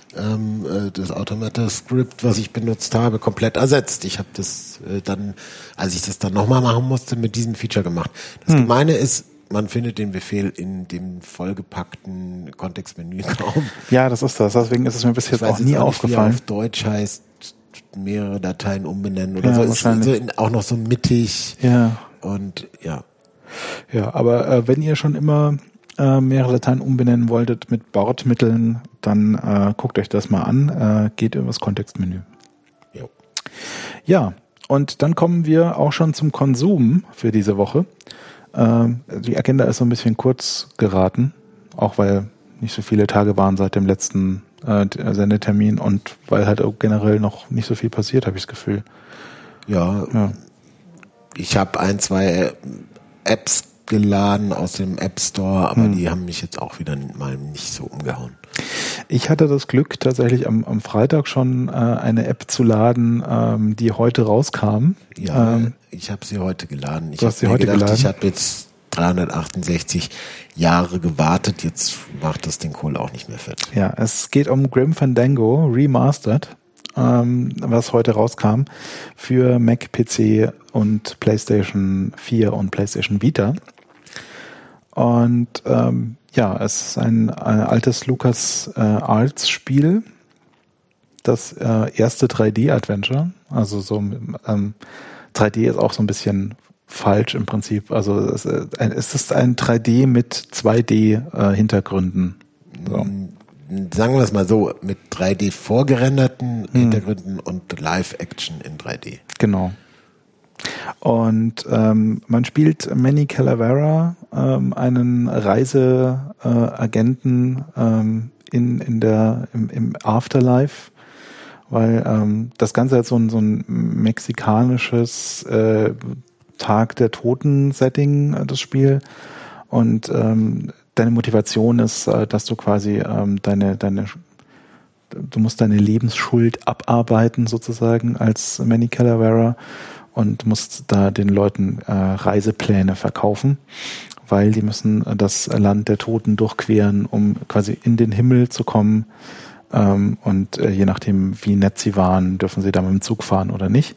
das Automata-Script, was ich benutzt habe, komplett ersetzt. Ich habe das dann, als ich das dann nochmal machen musste, mit diesem Feature gemacht. Das Gemeine ist, man findet den Befehl in dem vollgepackten Kontextmenü kaum. Ja, das ist das. Deswegen ist es mir bis jetzt auch nie aufgefallen. Wie auf Deutsch heißt, mehrere Dateien umbenennen oder so. Ist auch noch so mittig. Ja. Und ja. Ja, aber wenn ihr schon immer mehrere Dateien umbenennen wolltet mit Bordmitteln, dann guckt euch das mal an. Geht über das Kontextmenü. Jo. Ja, und dann kommen wir auch schon zum Konsum für diese Woche. Die Agenda ist so ein bisschen kurz geraten, auch weil nicht so viele Tage waren seit dem letzten Sendetermin und weil halt auch generell noch nicht so viel passiert, habe ich das Gefühl. Ja. Ich habe 2 Apps geladen aus dem App Store, aber die haben mich jetzt auch wieder mal nicht so umgehauen. Ich hatte das Glück, tatsächlich am Freitag schon eine App zu laden, die heute rauskam. Ja, ich habe sie heute geladen. Ich habe jetzt 368 Jahre gewartet, jetzt macht das den Kohl auch nicht mehr fett. Ja, es geht um Grim Fandango Remastered, was heute rauskam für Mac, PC und PlayStation 4 und PlayStation Vita. Und es ist ein altes Lucas Arts Spiel, das erste 3D-Adventure. Also so 3D ist auch so ein bisschen falsch im Prinzip. Also es ist ein 3D mit 2D Hintergründen. So. Sagen wir es mal so, mit 3D vorgerenderten Hintergründen und Live-Action in 3D. Genau. Und man spielt Manny Calavera, einen Reiseagenten im Afterlife, weil das Ganze hat so ein mexikanisches Tag der Toten-Setting, das Spiel. Und deine Motivation ist, dass du quasi du musst deine Lebensschuld abarbeiten sozusagen als Manny Calavera und musst da den Leuten Reisepläne verkaufen, weil die müssen das Land der Toten durchqueren, um quasi in den Himmel zu kommen. Und je nachdem, wie nett sie waren, dürfen sie da mit dem Zug fahren oder nicht.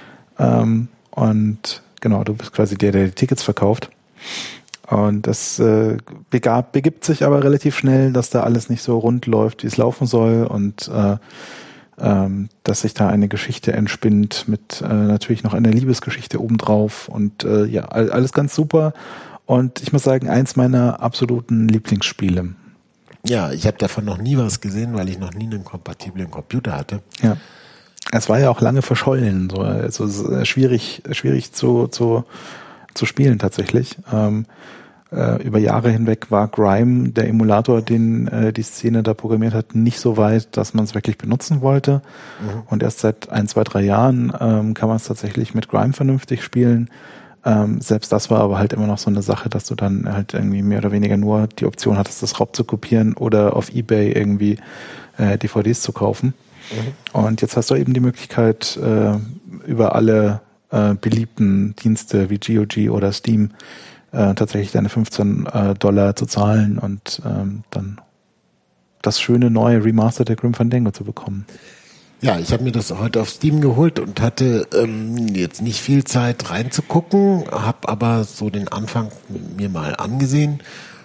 Und genau, du bist quasi der die Tickets verkauft. Und das begibt sich aber relativ schnell, dass da alles nicht so rund läuft, wie es laufen soll und dass sich da eine Geschichte entspinnt mit natürlich noch einer Liebesgeschichte obendrauf und alles ganz super. Und ich muss sagen, eins meiner absoluten Lieblingsspiele. Ja, ich habe davon noch nie was gesehen, weil ich noch nie einen kompatiblen Computer hatte. Ja, es war ja auch lange verschollen, so also schwierig zu spielen tatsächlich. Über Jahre hinweg war Grime, der Emulator, den die Szene da programmiert hat, nicht so weit, dass man es wirklich benutzen wollte. Und erst seit 1, 2, 3 Jahren kann man es tatsächlich mit Grime vernünftig spielen. Selbst das war aber halt immer noch so eine Sache, dass du dann halt irgendwie mehr oder weniger nur die Option hattest, das raub zu kopieren oder auf eBay irgendwie DVDs zu kaufen. Und jetzt hast du eben die Möglichkeit, über alle beliebten Dienste wie GOG oder Steam tatsächlich deine $15 zu zahlen und dann das schöne neue remasterte Grim Fandango zu bekommen. Ja, ich habe mir das heute auf Steam geholt und hatte jetzt nicht viel Zeit reinzugucken, habe aber so den Anfang mir mal angesehen.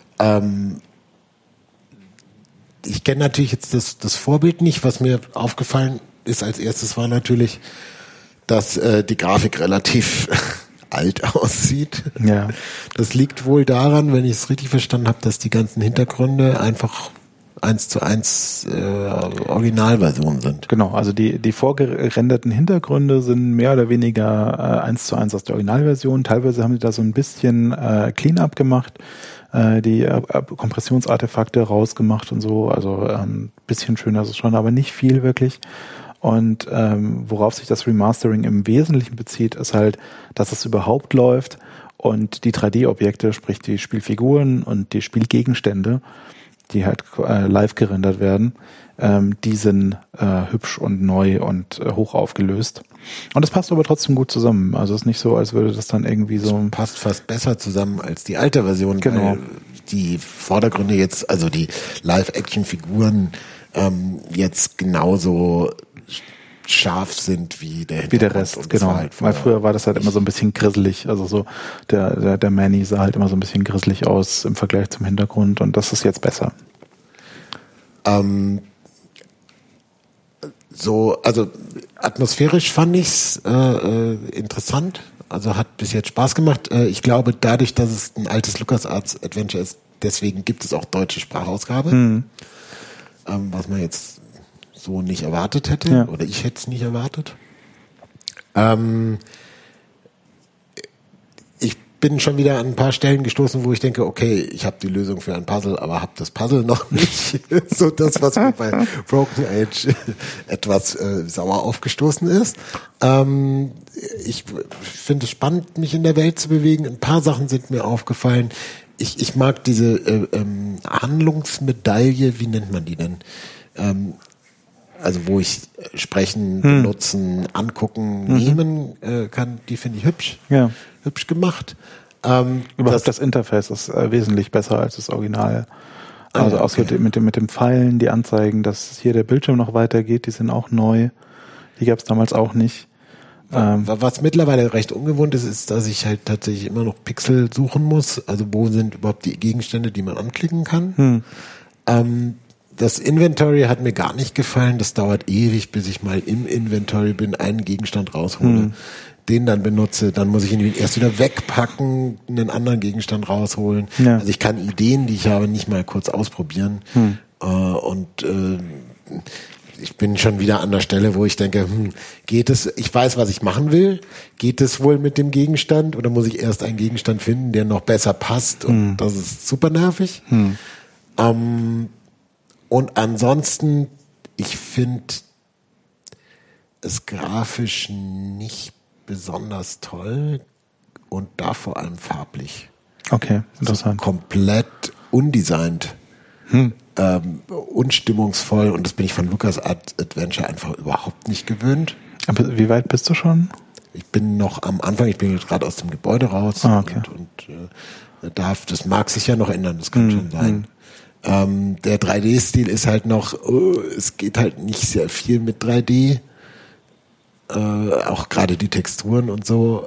Ich kenne natürlich jetzt das Vorbild nicht. Was mir aufgefallen ist als erstes war natürlich, dass die Grafik relativ alt aussieht. Ja. Das liegt wohl daran, wenn ich es richtig verstanden habe, dass die ganzen Hintergründe einfach 1:1 Originalversion sind. Genau, also die vorgerenderten Hintergründe sind mehr oder weniger 1:1 aus der Originalversion. Teilweise haben sie da so ein bisschen Cleanup gemacht, die Kompressionsartefakte rausgemacht und so, also ein bisschen schöner ist es schon, aber nicht viel wirklich. Und worauf sich das Remastering im Wesentlichen bezieht, ist halt, dass es überhaupt läuft und die 3D-Objekte, sprich die Spielfiguren und die Spielgegenstände, die halt live gerendert werden, die sind hübsch und neu und hoch aufgelöst. Und das passt aber trotzdem gut zusammen. Also es ist nicht so, als würde das dann irgendwie so... Das passt fast besser zusammen als die alte Version, genau. Weil die Vordergründe jetzt, also die Live-Action-Figuren jetzt genauso scharf sind wie der Hintergrund. Wie der Rest, genau. Halt weil früher war das halt immer so ein bisschen grisselig. Also so der Manny sah halt immer so ein bisschen grisselig aus im Vergleich zum Hintergrund und das ist jetzt besser. Also atmosphärisch fand ich's interessant. Also hat bis jetzt Spaß gemacht. Ich glaube, dadurch, dass es ein altes LucasArts Adventure ist, deswegen gibt es auch deutsche Sprachausgabe. Was man jetzt so nicht erwartet hätte, ja. Oder ich hätte es nicht erwartet. Ich bin schon wieder an ein paar Stellen gestoßen, wo ich denke, okay, ich habe die Lösung für ein Puzzle, aber habe das Puzzle noch nicht. So das, was mir bei Broken Age etwas sauer aufgestoßen ist. Ich finde es spannend, mich in der Welt zu bewegen. Ein paar Sachen sind mir aufgefallen. Ich mag diese Handlungsmedaille, wie nennt man die denn? Also wo ich sprechen, benutzen, angucken, nehmen kann, die finde ich hübsch. Ja. Hübsch gemacht. Überhaupt das Interface ist wesentlich besser als das Original. Also okay. Außer mit dem Pfeilen, die Anzeigen, dass hier der Bildschirm noch weitergeht, die sind auch neu. Die gab es damals auch nicht. Was mittlerweile recht ungewohnt ist, ist, dass ich halt tatsächlich immer noch Pixel suchen muss. Also wo sind überhaupt die Gegenstände, die man anklicken kann. Das Inventory hat mir gar nicht gefallen. Das dauert ewig, bis ich mal im Inventory bin, einen Gegenstand raushole, den dann benutze. Dann muss ich ihn erst wieder wegpacken, einen anderen Gegenstand rausholen. Ja. Also ich kann Ideen, die ich habe, nicht mal kurz ausprobieren. Ich bin schon wieder an der Stelle, wo ich denke, geht es, ich weiß, was ich machen will. Geht es wohl mit dem Gegenstand oder muss ich erst einen Gegenstand finden, der noch besser passt? Und das ist super nervig. Und ansonsten, ich finde es grafisch nicht besonders toll und da vor allem farblich. Okay, interessant. So komplett undesignt, unstimmungsvoll und das bin ich von LucasArts Adventure einfach überhaupt nicht gewöhnt. Aber wie weit bist du schon? Ich bin noch am Anfang, ich bin jetzt gerade aus dem Gebäude raus okay. Das mag sich ja noch ändern, das kann schon sein. Der 3D-Stil ist halt noch, es geht halt nicht sehr viel mit 3D. Auch gerade die Texturen und so.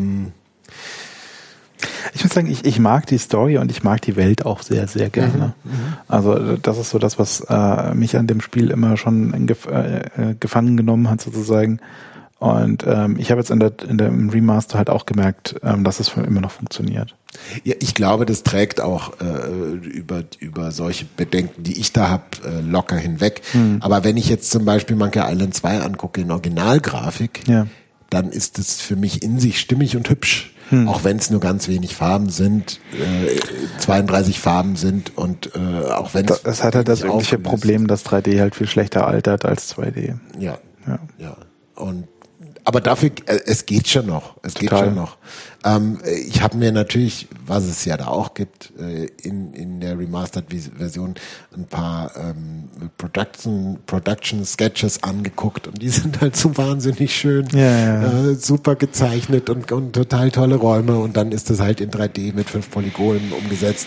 Ich muss sagen, ich mag die Story und ich mag die Welt auch sehr, sehr gerne. Also das ist so das, was mich an dem Spiel immer schon gefangen genommen hat sozusagen. Und ich habe jetzt im Remaster halt auch gemerkt, dass es immer noch funktioniert. Ja, ich glaube, das trägt auch über solche Bedenken, die ich da habe, locker hinweg. Aber wenn ich jetzt zum Beispiel Monkey Island 2 angucke in Originalgrafik, dann ist es für mich in sich stimmig und hübsch. Auch wenn es nur ganz wenig Farben sind, 32 Farben sind und auch wenn es hat halt das eigentliche Problem, dass 3D halt viel schlechter altert als 2D. Ja. Und Aber dafür, es geht schon noch. Ich habe mir natürlich, was es ja da auch gibt, in der Remastered-Version ein paar Production Sketches angeguckt und die sind halt so wahnsinnig schön, super gezeichnet und total tolle Räume und dann ist das halt in 3D mit 5 Polygonen umgesetzt.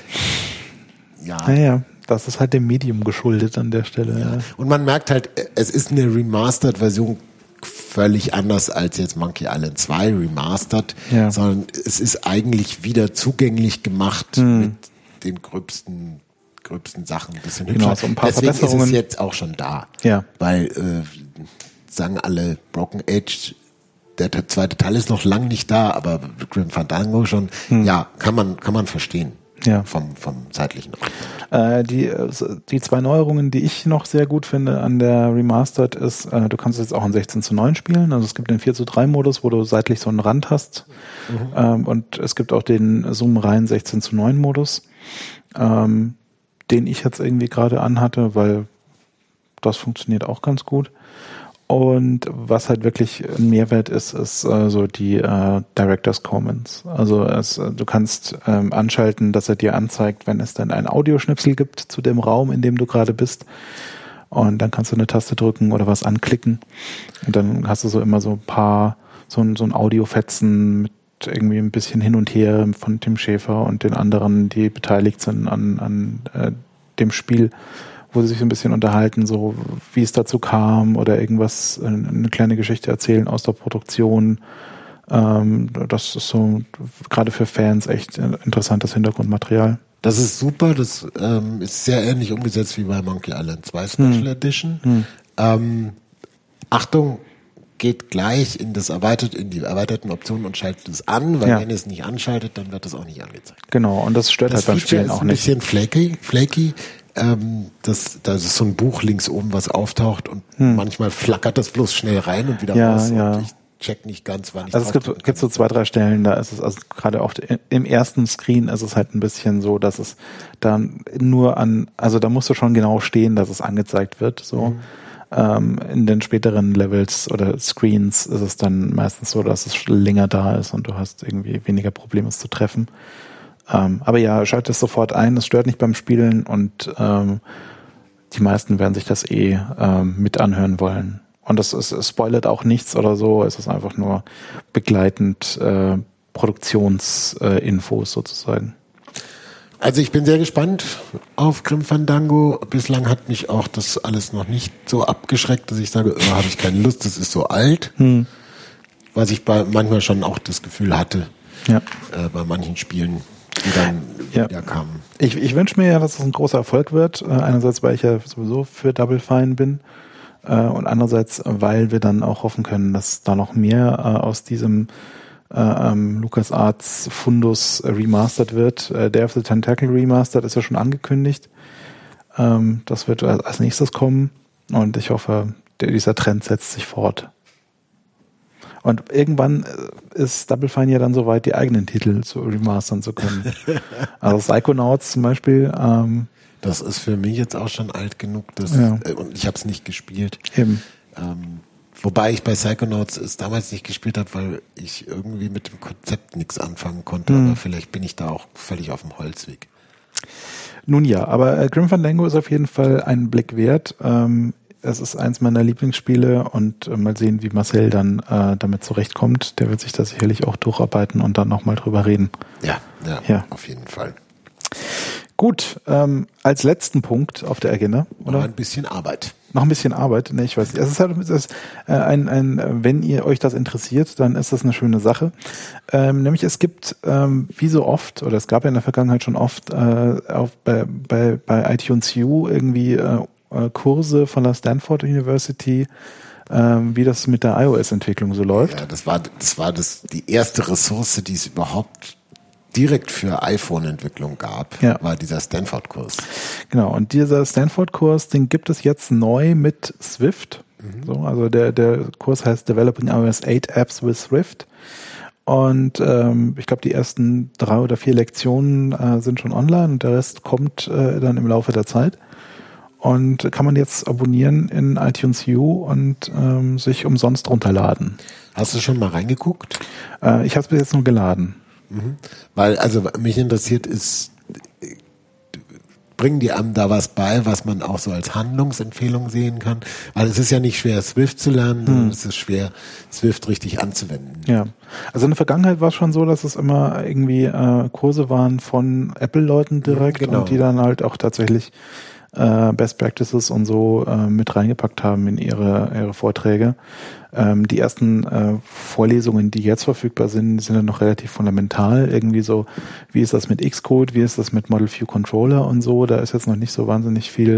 Ja. Das ist halt dem Medium geschuldet an der Stelle. Ja. Und man merkt halt, es ist eine Remastered-Version völlig anders als jetzt Monkey Island 2 Remastered, sondern es ist eigentlich wieder zugänglich gemacht mit den gröbsten Sachen. Ein bisschen hübscher. Genau, so ein paar Deswegen Verbesserungen. ist es jetzt auch schon da. Ja. Weil, sagen alle, Broken Age, der zweite Teil ist noch lang nicht da, aber Grim Fandango schon, kann man verstehen. Ja. Vom zeitlichen Ort. Die 2 Neuerungen, die ich noch sehr gut finde an der Remastered ist, du kannst es jetzt auch in 16:9 spielen. Also es gibt den 4:3 Modus, wo du seitlich so einen Rand hast. Und es gibt auch den Zoom rein 16:9 Modus, den ich jetzt irgendwie gerade anhatte, weil das funktioniert auch ganz gut. Und was halt wirklich ein Mehrwert ist so die Director's Comments. Also du kannst anschalten, dass er dir anzeigt, wenn es dann ein Audioschnipsel gibt zu dem Raum, in dem du gerade bist. Und dann kannst du eine Taste drücken oder was anklicken. Und dann hast du so immer so ein paar, so ein Audiofetzen mit irgendwie ein bisschen hin und her von Tim Schäfer und den anderen, die beteiligt sind an dem Spiel, wo sie sich so ein bisschen unterhalten, so wie es dazu kam oder irgendwas, eine kleine Geschichte erzählen aus der Produktion. Das ist so gerade für Fans echt interessantes Hintergrundmaterial. Das ist super, das ist sehr ähnlich umgesetzt wie bei Monkey Island 2 Special Edition. Achtung, geht gleich in die erweiterten Optionen und schaltet es an, weil wenn ihr es nicht anschaltet, dann wird es auch nicht angezeigt. Genau, und das stört halt beim Spielen auch nicht. Das ist ein bisschen flaky. Da ist so ein Buch links oben, was auftaucht und manchmal flackert das bloß schnell rein und wieder raus. Und ich check nicht ganz, wann ich also es gibt so 2, 3 Stellen, da ist es, also gerade auch im ersten Screen ist es halt ein bisschen so, dass es dann nur also da musst du schon genau stehen, dass es angezeigt wird, so. In den späteren Levels oder Screens ist es dann meistens so, dass es länger da ist und du hast irgendwie weniger Probleme, es zu treffen. Aber ja, schalte es sofort ein, es stört nicht beim Spielen und die meisten werden sich das mit anhören wollen. Und es spoilert auch nichts oder so, es ist einfach nur begleitend Produktionsinfos sozusagen. Also ich bin sehr gespannt auf Grim Fandango. Bislang hat mich auch das alles noch nicht so abgeschreckt, dass ich sage, habe ich keine Lust, das ist so alt. Was ich manchmal schon auch das Gefühl hatte, bei manchen Spielen, die dann wieder kamen. Ich wünsche mir ja, dass es ein großer Erfolg wird. Einerseits, weil ich ja sowieso für Double Fine bin und andererseits, weil wir dann auch hoffen können, dass da noch mehr aus diesem LucasArts Fundus remastered wird. Day of the Tentacle Remastered ist ja schon angekündigt. Das wird als nächstes kommen und ich hoffe, dieser Trend setzt sich fort. Und irgendwann ist Double Fine ja dann soweit, die eigenen Titel zu remastern zu können. Also Psychonauts zum Beispiel. Das ist für mich jetzt auch schon alt genug, und ich habe es nicht gespielt. Eben. Wobei ich bei Psychonauts es damals nicht gespielt habe, weil ich irgendwie mit dem Konzept nichts anfangen konnte. Aber vielleicht bin ich da auch völlig auf dem Holzweg. Nun ja, aber Grim Fandango ist auf jeden Fall einen Blick wert. Es ist eins meiner Lieblingsspiele und mal sehen, wie Marcel dann damit zurechtkommt. Der wird sich da sicherlich auch durcharbeiten und dann nochmal drüber reden. Ja, auf jeden Fall. Gut, als letzten Punkt auf der Agenda, oder? Noch ein bisschen Arbeit. Noch ein bisschen Arbeit? Ne, ich weiß nicht. Es ist halt wenn ihr euch das interessiert, dann ist das eine schöne Sache. Nämlich es gibt, wie so oft, oder es gab ja in der Vergangenheit schon oft bei iTunes U irgendwie Kurse von der Stanford University, wie das mit der iOS-Entwicklung so läuft. Ja, das war die erste Ressource, die es überhaupt direkt für iPhone-Entwicklung gab, war dieser Stanford-Kurs. Genau, und dieser Stanford-Kurs, den gibt es jetzt neu mit Swift. So, also der Kurs heißt Developing iOS 8 Apps with Swift. Und ich glaube, die ersten 3 oder 4 Lektionen sind schon online und der Rest kommt dann im Laufe der Zeit. und kann man jetzt abonnieren in iTunes U und sich umsonst runterladen. Hast du schon mal reingeguckt? Ich habe es bis jetzt nur geladen. Weil, also mich interessiert ist, bringen die einem da was bei, was man auch so als Handlungsempfehlung sehen kann? Weil es ist ja nicht schwer, Swift zu lernen, sondern es ist schwer, Swift richtig anzuwenden. Ja, also in der Vergangenheit war es schon so, dass es immer irgendwie Kurse waren von Apple-Leuten direkt und die dann halt auch tatsächlich Best Practices und so mit reingepackt haben in ihre Vorträge. Die ersten Vorlesungen, die jetzt verfügbar sind dann noch relativ fundamental. Irgendwie so, wie ist das mit Xcode, wie ist das mit Model View Controller und so. Da ist jetzt noch nicht so wahnsinnig viel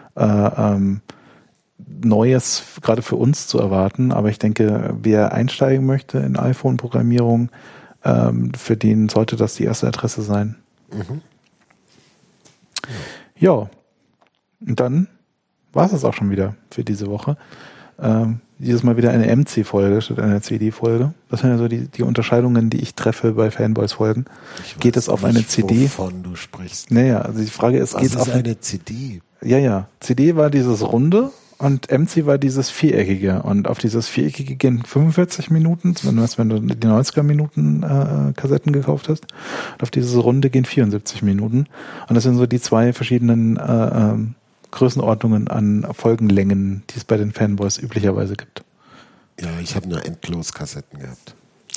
Neues gerade für uns zu erwarten. Aber ich denke, wer einsteigen möchte in iPhone-Programmierung, für den sollte das die erste Adresse sein. Ja. Und dann war es das auch schon wieder für diese Woche. Dieses Mal wieder eine MC-Folge statt einer CD-Folge. Das sind ja so die Unterscheidungen, die ich treffe bei Fanboys-Folgen. Geht es auf eine CD? Wovon du sprichst. Naja, also die Frage ist, geht es auf eine CD? Ja. CD war dieses Runde und MC war dieses Viereckige. Und auf dieses Viereckige gehen 45 Minuten, zumindest wenn du die 90er-Minuten Kassetten gekauft hast. Und auf dieses Runde gehen 74 Minuten. Und das sind so die zwei verschiedenen Größenordnungen an Folgenlängen, die es bei den Fanboys üblicherweise gibt. Ja, ich habe nur Endlos-Kassetten gehabt.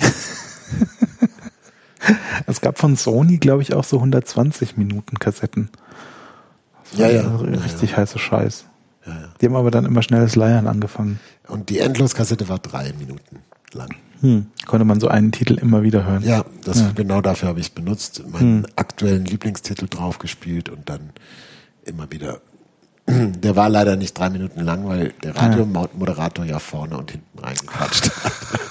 Es gab von Sony, glaube ich, auch so 120 Minuten Kassetten. Richtig heiße Scheiß. Ja. Die haben aber dann immer schnelles Leiern angefangen. Und die Endlos-Kassette war 3 Minuten lang. Konnte man so einen Titel immer wieder hören. Ja, genau dafür habe ich benutzt. Meinen aktuellen Lieblingstitel draufgespielt und dann immer wieder. Der war leider nicht 3 Minuten lang, weil der Radiomoderator ja vorne und hinten reingequatscht hat.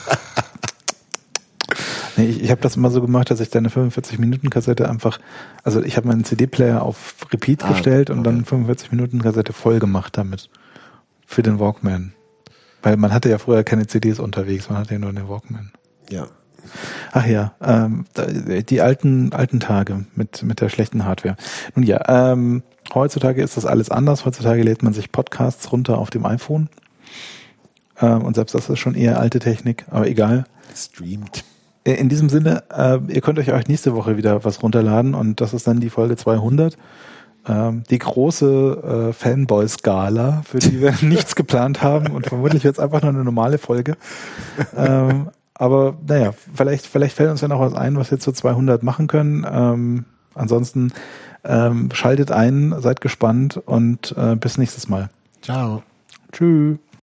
Nee, ich habe das immer so gemacht, dass ich dann eine 45-Minuten-Kassette einfach, also ich habe meinen CD-Player auf Repeat gestellt und dann 45-Minuten-Kassette voll gemacht damit. Für den Walkman. Weil man hatte ja früher keine CDs unterwegs, man hatte ja nur den Walkman. Ja. Ach ja, die alten Tage mit der schlechten Hardware. Nun ja, heutzutage ist das alles anders. Heutzutage lädt man sich Podcasts runter auf dem iPhone. Und selbst das ist schon eher alte Technik, aber egal. Streamt. In diesem Sinne, ihr könnt euch nächste Woche wieder was runterladen und das ist dann die Folge 200. Die große Fanboy-Skala, für die wir nichts geplant haben und vermutlich wird es einfach nur eine normale Folge. Aber naja, vielleicht fällt uns ja noch was ein, was wir zu 200 machen können. Ansonsten schaltet ein, seid gespannt und bis nächstes Mal. Ciao. Tschüss.